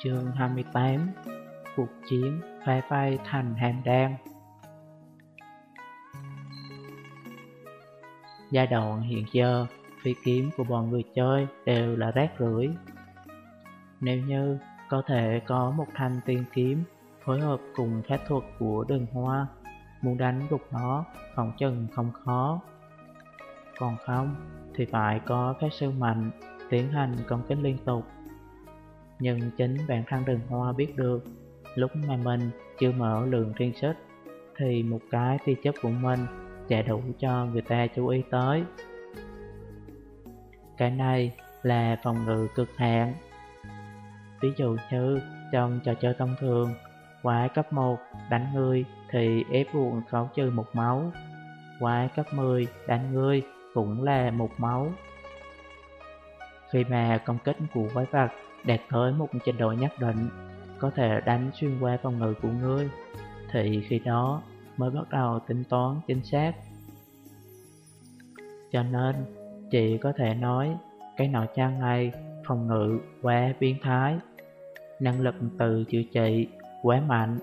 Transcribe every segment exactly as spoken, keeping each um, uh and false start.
Chương hai mươi tám. Cuộc chiến phá vây thành hàm đan. Giai đoạn hiện giờ, phi kiếm của bọn người chơi đều là rác rưởi. Nếu như có thể có một thanh tiên kiếm phối hợp cùng phép thuật của Đường Hoa, muốn đánh gục nó phòng chừng không khó. Còn không thì phải có phép sư mạnh tiến hành công kích liên tục. Nhưng chính bản thân Đường Hoa biết được, lúc mà mình chưa mở lượng thiên xích thì một cái tia chớp của mình sẽ đủ cho người ta chú ý tới. Cái này là phòng ngự cực hạn. Ví dụ như trong trò chơi thông thường, quái cấp một đánh ngươi thì ép buộc khấu trừ một máu, quái cấp mười đánh ngươi cũng là một máu. Khi mà công kích của quái vật đạt tới một trình độ nhất định, có thể đánh xuyên qua phòng ngự của ngươi, thì khi đó mới bắt đầu tính toán chính xác. Cho nên chỉ có thể nói cái nọ trang này phòng ngự quá biến thái, năng lực tự chữa trị quá mạnh.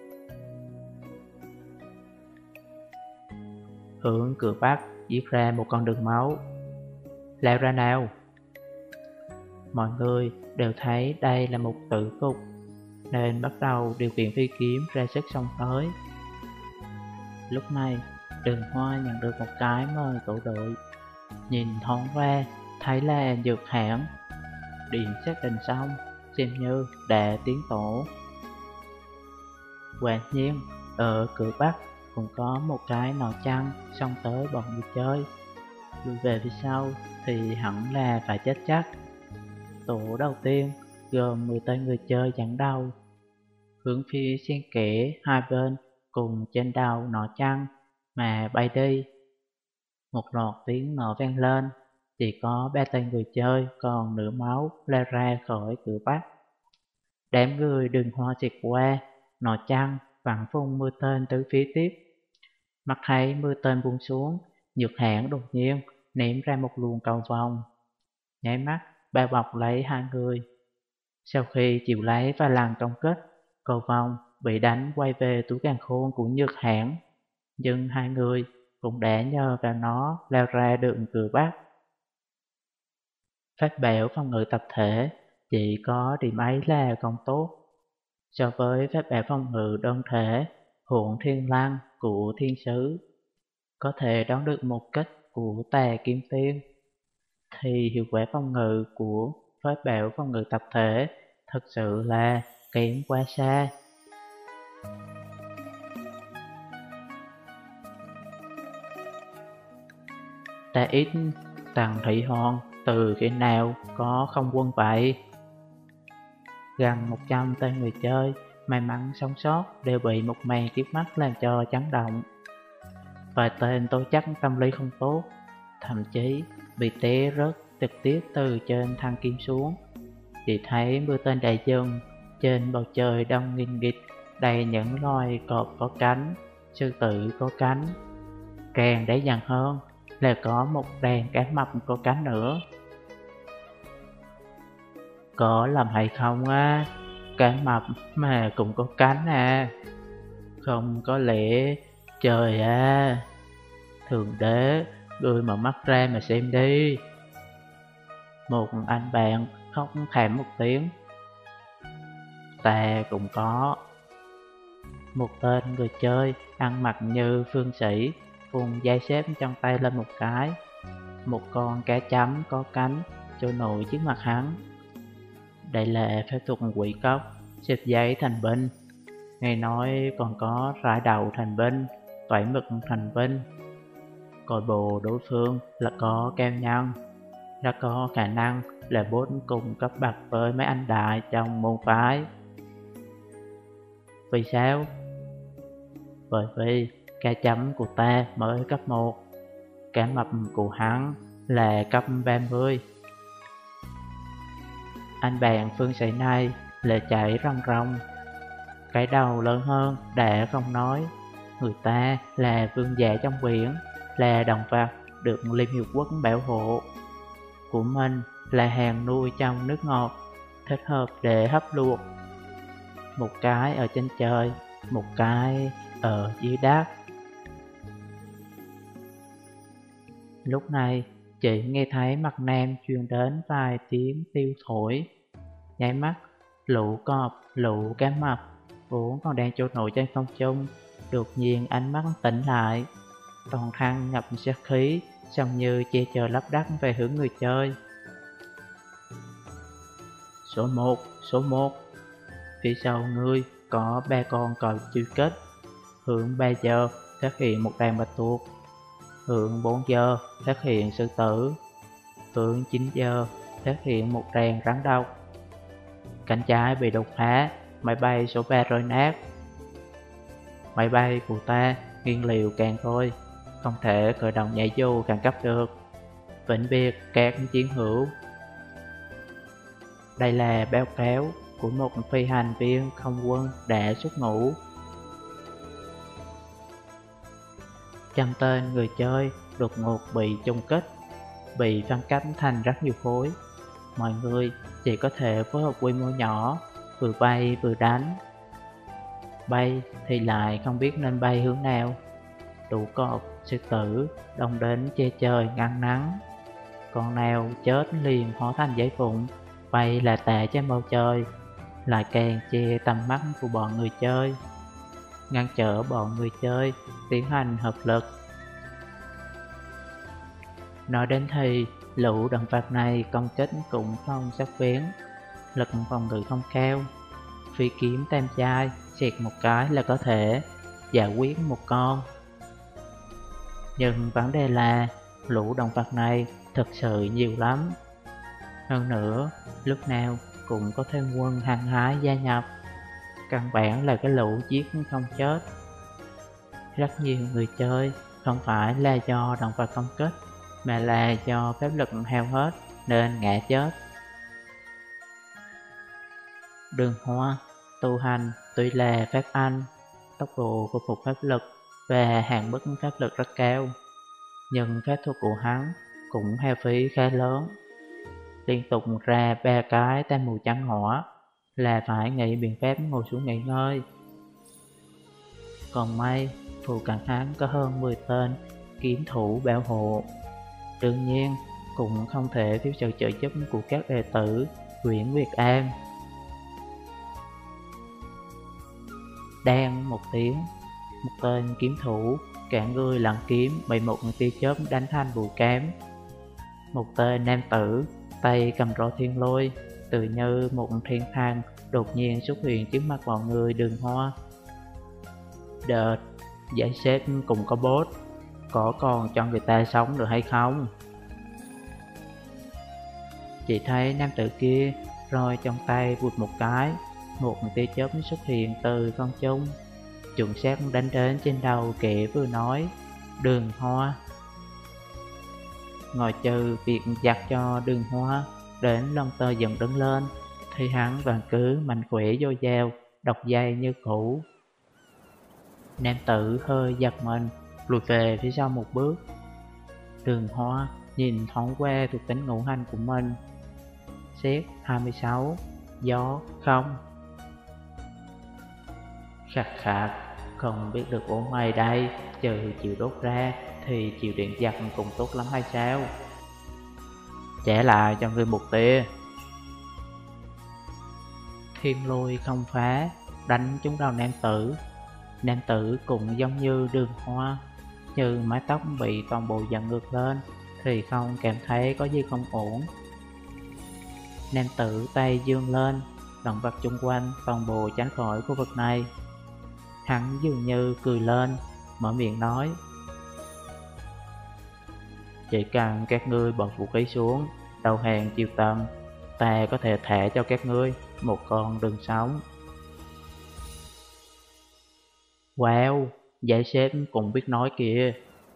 Hướng cửa bắc giết ra một con đường máu. Lao ra nào! Mọi người đều thấy đây là một tử cục, nên bắt đầu điều khiển phi kiếm ra sức xông tới. Lúc này, Đường Hoa nhận được một cái mời tổ đội. Nhìn thoáng qua, thấy là dược hãng. Điểm xác định xong, xem như đã tiến tổ. Quả nhiên, ở cửa bắc cũng có một cái nỏ chăn xông tới bọn người chơi. Lùi về phía sau thì hẳn là phải chết chắc. Tổ đầu tiên gồm mười tên người chơi dẫn đầu, hướng phía xen kẽ hai bên cùng trên đầu nỏ chăn mà bay đi. Một loạt tiếng nổ vang lên, chỉ có ba tên người chơi còn nửa máu lao ra khỏi cửa bắc. Đám người Đường Hoa xẹt qua, nỏ chăn vặn phun mưa tên từ phía tiếp. Mắt thấy mưa tên buông xuống, Nhược Hãn đột nhiên ném ra một luồng cầu vòng, nháy mắt bao bọc lấy hai người. Sau khi chịu lấy vài lần công kích, cầu vòng bị đánh quay về túi càn khôn của Nhược Hãn, nhưng hai người cũng đã nhờ vào nó lao ra đường cửa bắc. Phát biểu phòng ngự tập thể chỉ có điểm ấy là không tốt. So với phát biểu phòng ngự đơn thể Hỗn Thiên Lăng của Thiên Sứ, có thể đoán được một kích của Tà Kim Tiên, thì hiệu quả phòng ngự của phát biểu phòng ngự tập thể thật sự là kém quá xa. Ta ít Tần Thị Hòn từ khi nào có không quân vậy? Gần một trăm tên người chơi may mắn sống sót đều bị một màn kiếp mắt làm cho chấn động. Vài tên tố chất tâm lý không tốt, thậm chí bị té rớt trực tiếp từ trên thang kim xuống. Chỉ thấy mưa tên đại dương, trên bầu trời đông nghìn nghịt đầy những loài cọp có cánh, sư tử có cánh. Càng đáng giận hơn là có một đàn cá mập có cánh nữa. Có lầm hay không á? Cá mập mà cũng có cánh à? Không có lẽ... Trời à! Thượng đế, ngươi mở mắt ra mà xem đi. Một anh bạn khóc thảm một tiếng. Ta cũng có. Một tên người chơi ăn mặc như phương sĩ cùng dây xếp trong tay lên một cái. Một con cá chấm có cánh trôi nổi trước mặt hắn. Đây là phép thuật quỷ cốc, xếp giấy thành binh. Nghe nói còn có rải đầu thành binh, toảy mực thành binh. Coi bộ đối phương là có keo nhân, đã có khả năng là bốn cùng cấp bậc với mấy anh đại trong môn phái. Vì sao? Bởi vì cá chấm của ta mới cấp một, cá mập của hắn là cấp ba mươi. Anh bạn phương sĩ này lệ chảy ròng ròng, cái đầu lớn hơn đã không nói. Người ta là vương giả trong biển, là động vật được Liên Hiệp Quốc bảo hộ. Của mình là hàng nuôi trong nước ngọt, thích hợp để hấp luộc. Một cái ở trên trời, một cái ở dưới đất. Lúc này, chị nghe thấy mặt Nam truyền đến vài tiếng tiêu thổi. Nháy mắt, lũ cọp, lũ cá mập vốn còn đang trôi nổi trên không trung, đột nhiên ánh mắt tỉnh lại. Toàn thân ngập sát khí, xong như che trời lấp đất về hướng người chơi. Số một, số một. Phía sau ngươi có ba con còi truy kết. Hướng ba giờ phát hiện một đàn bạch tuộc. Hướng bốn giờ phát hiện sư tử. Hướng chín giờ phát hiện một đàn rắn độc. Cánh trái bị đột phá, máy bay số ba rơi nát. Máy bay của ta nghiêng liều càng thôi, không thể khởi động nhảy dù khẩn cấp được. Vĩnh biệt các chiến hữu. Đây là báo cáo của một phi hành viên không quân đã xuất ngũ. Trăm tên người chơi đột ngột bị chung kích, bị phân cách thành rất nhiều khối. Mọi người chỉ có thể phối hợp quy mô nhỏ, vừa bay vừa đánh. Bay thì lại không biết nên bay hướng nào. Đủ cọp, sư tử đông đến che trời ngăn nắng. Con nào chết liền hóa thành giấy vụn, bay là tệ trên bầu trời, lại càng che tầm mắt của bọn người chơi, ngăn trở bọn người chơi tiến hành hợp lực. Nói đến thì lũ động vật này công kích cũng không sắc bén, lực phòng ngự không cao. Phi kiếm tam chai xẹt một cái là có thể giải quyết một con. Nhưng vấn đề là lũ động vật này thực sự nhiều lắm. Hơn nữa, lúc nào cũng có thêm quân hăng hái gia nhập. Căn bản là cái lũ giết không chết. Rất nhiều người chơi không phải là do động vật công kích, mà là do phép lực hao hết nên ngã chết. Đường Hoa tu hành tuy là phép Anh, tốc độ khôi phục pháp lực và hạn mức pháp lực rất cao, nhưng phép thuật của hắn cũng hao phí khá lớn. Liên tục ra ba cái tam mù trắng hỏa là phải nghĩ biện pháp ngồi xuống nghỉ ngơi. Còn may phụ cận hắn có hơn mười tên kiếm thủ bảo hộ. Đương nhiên cũng không thể thiếu sự trợ giúp của các đệ tử Nguyễn Nguyệt An. Đang một tiếng, một tên kiếm thủ cả người lặn kiếm bị một tia chớp đánh thành bụi cám. Một tên nam tử tay cầm roi thiên lôi, tự như một thiên thần đột nhiên xuất hiện trước mặt mọi người Đường Hoa. Đợt, giải xếp cũng có boss, có còn cho người ta sống được hay không? Chỉ thấy nam tử kia roi trong tay vụt một cái, một tia chớp xuất hiện từ không trung, chuẩn xác đánh đến trên đầu kẻ vừa nói Đường Hoa. Ngoài trừ việc giặt cho Đường Hoa đến lông tơ dần đứng lên, thì hắn vẫn cứ mạnh khỏe dồi dào, độc dây như cũ. Nam tử hơi giật mình, lùi về phía sau một bước. Đường Hoa nhìn thoáng qua thuộc tính ngũ hành của mình. Xét hai mươi sáu, gió không. Khạc khạc, không biết được ổ mày đây, trừ chịu đốt ra thì chịu điện giật cũng tốt lắm hay sao? Trả lại cho người một tia. Thiên lôi không phá, đánh trúng đầu nam tử. Nam tử cũng giống như Đường Hoa, như mái tóc bị toàn bộ giật ngược lên thì không cảm thấy có gì không ổn. Nam tử tay dương lên, động vật chung quanh toàn bộ tránh khỏi khu vực này. Hắn dường như cười lên, mở miệng nói: chỉ cần các ngươi bỏ vũ khí xuống, đầu hàng chịu tận, ta có thể thả cho các ngươi một con đường sống. Wow, giải xếp cũng biết nói kìa.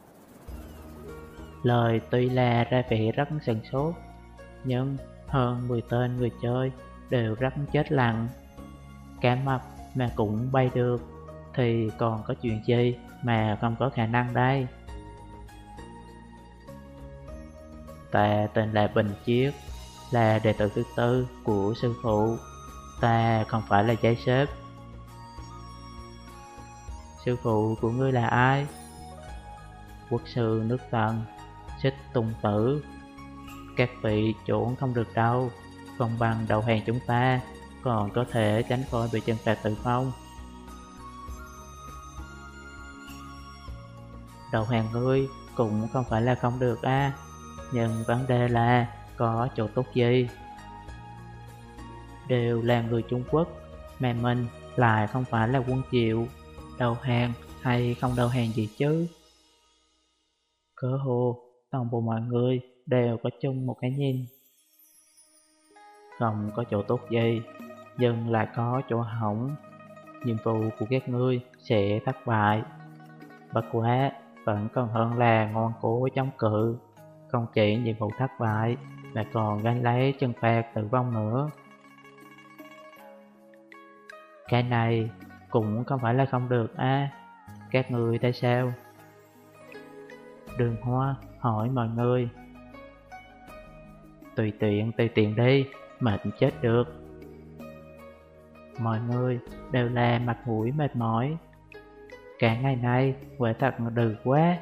Lời tuy là ra vẻ rất sần sốt, nhưng hơn mười tên người chơi đều rất chết lặng. Cá mập mà cũng bay được thì còn có chuyện gì mà không có khả năng đây. Ta tên là Bình Chiết, là đệ tử thứ tư của sư phụ. Ta không phải là giấy xếp. Sư phụ của ngươi là ai? Quốc sư nước Tần, Xích Tùng Tử. Các vị trốn không được đâu, không bằng đầu hàng chúng ta, còn có thể tránh khỏi bị trừng phạt tử vong. Đầu hàng ngươi cũng không phải là không được a, nhưng vấn đề là có chỗ tốt gì? Đều là người Trung Quốc, mà mình lại không phải là quân Triệu. Đầu hàng hay không đầu hàng gì chứ? Cơ hồ toàn bộ mọi người đều có chung một cái nhìn. Không có chỗ tốt gì, nhưng lại có chỗ hỏng. Nhiệm vụ của các ngươi sẽ thất bại. Bất quá vẫn còn hơn là ngoan cố chống cự. Không chỉ nhiệm vụ thất bại, mà còn gánh lấy trừng phạt tử vong nữa. Cái này cũng không phải là không được a, à. Các người thấy sao? Đường Hoa hỏi mọi người. Tùy tiện, tùy tiện đi, mệt chết được. Mọi người đều là mặt mũi mệt mỏi. Cả ngày nay quả thật đừ quá.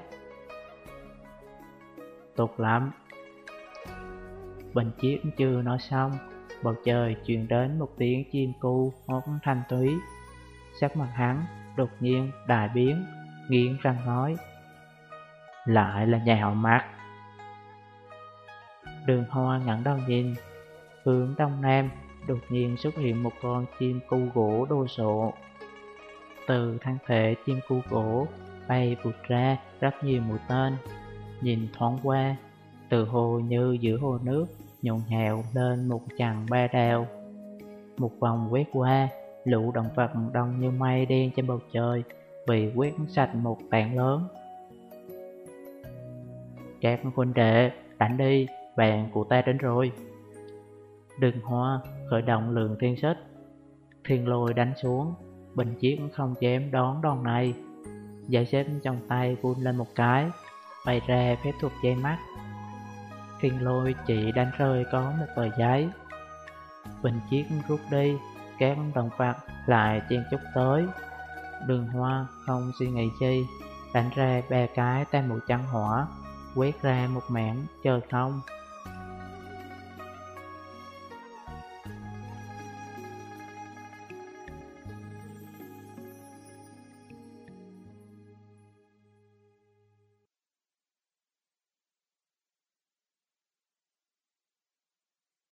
Tốt lắm. Bình Chiết chưa nói xong, bầu trời truyền đến một tiếng chim cu hót thanh thúy. Sắc mặt hắn đột nhiên đại biến, nghiến răng nói: lại là nhà họ Mạc. Đường Hoa ngẩng đầu nhìn, hướng đông nam đột nhiên xuất hiện một con chim cu gỗ đồ sộ. Từ thân thể chim cu gỗ bay vụt ra rất nhiều mũi tên. Nhìn thoáng qua, từ hồ như giữa hồ nước nhộn nhạo lên một chằng ba đào. Một vòng quét qua, lũ động vật đông như mây đen trên bầu trời bị quét sạch một tảng lớn. Các huynh đệ, đánh đi, bạn của ta đến rồi. Đường Hoa khởi động lượng thiên xích, thiên lôi đánh xuống. Bình Chiết không dám đón đòn này. Giải xếp trong tay vun lên một cái, bày ra phép thuật dây mắt. Thiên lôi chỉ đánh rơi có một tờ giấy. Bình Chiết rút đi, các động vật lại chen chúc tới. Đường Hoa không suy nghĩ chi, đánh ra ba cái tam mũi chân hỏa, quét ra một mảng trời không.